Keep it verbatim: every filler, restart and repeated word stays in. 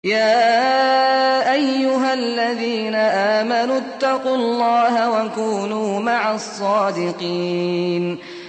يَا أَيُّهَا الَّذِينَ آمَنُوا اتَّقُوا اللَّهَ وَكُونُوا مَعَ الصَّادِقِينَ